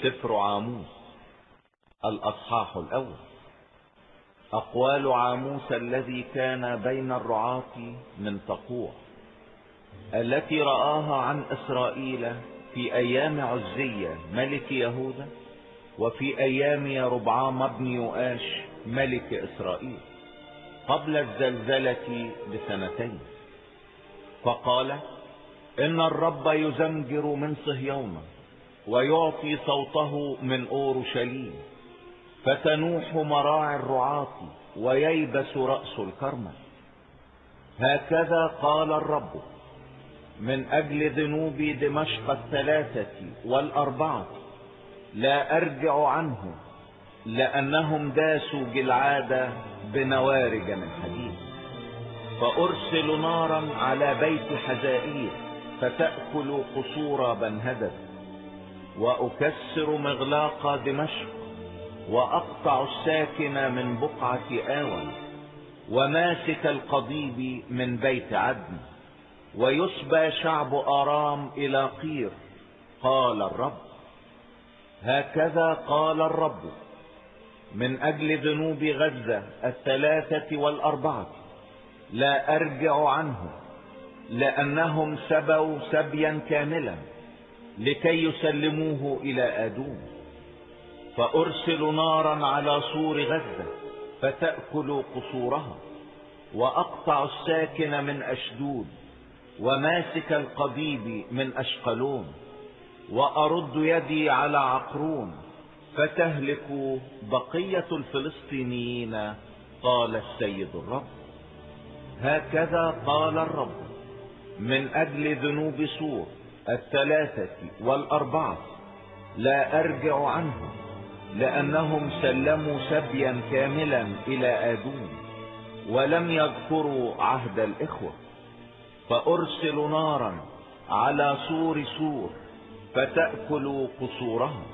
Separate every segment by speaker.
Speaker 1: سفر عاموس الأصحاح الأول. أقوال عاموس الذي كان بين الرعاة من تقوع، التي رآها عن إسرائيل في أيام عزية ملك يهوذا، وفي أيام يربعام بن يؤاش ملك إسرائيل، قبل الزلزلة ب2 فقال: إن الرب يزمجر من صهيون، ويعطي صوته من أورشليم، فتنوح مراعي الرعاة، وييبس رأس الكرمل. هكذا قال الرب: من أجل ذنوب دمشق 3 و4 لا أرجع عنه، لأنهم داسوا جلعاد بنوارج من حديد. فأرسل نارا على بيت حزائيل، فتأكل قصور بنهدد، وأكسر مغلاق دمشق، وأقطع الساكن من بقعة آول، وماسك القضيب من بيت عدن، ويسبى شعب آرام إلى قير، قال الرب. هكذا قال الرب: من أجل ذنوب غزة 3 و4 لا أرجع عنه، لأنهم سبوا سبيا كاملا لكي يسلموه إلى آدوم. فأرسل نارا على سور غزة، فتأكل قصورها، وأقطع الساكن من أشدود، وماسك القضيب من أشقلون، وأرد يدي على عقرون، فتهلك بقية الفلسطينيين، قال السيد الرب. هكذا قال الرب: من أجل ذنوب سور 3 و4 لا أرجع عنه، لأنهم سلموا سبيا كاملا إلى آدوم، ولم يذكروا عهد الإخوة. فأرسل نارا على سور سور، فتأكل قصورها.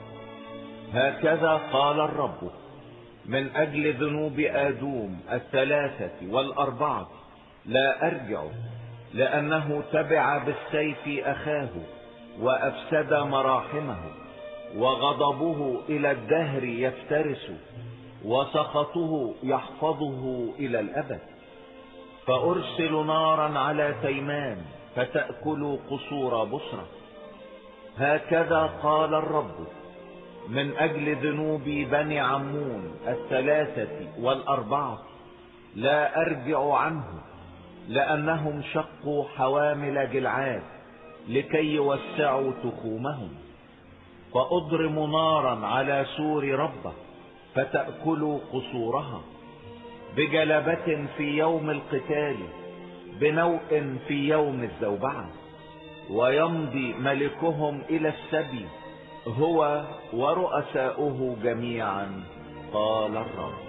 Speaker 1: هكذا قال الرب: من أجل ذنوب آدوم 3 و4 لا أرجع، لأنه تبع بالسيف أخاه، وأفسد مراحمه، وغضبه إلى الدهر يفترس، وسخطه يحفظه إلى الأبد. فأرسل نارا على تيمان، فتأكل قصور بصرة. هكذا قال الرب: من أجل ذنوب بني عمون 3 و4 لا أرجع عنه، لأنهم شقوا حوامل جلعاد لكي يوسعوا تخومهم. فأضرم نارا على سور ربة، فتأكل قصورها، بجلبة في يوم القتال، بنوء في يوم الزوبعة. ويمضي ملكهم إلى السبي، هو ورؤساؤه جميعا، قال الرب.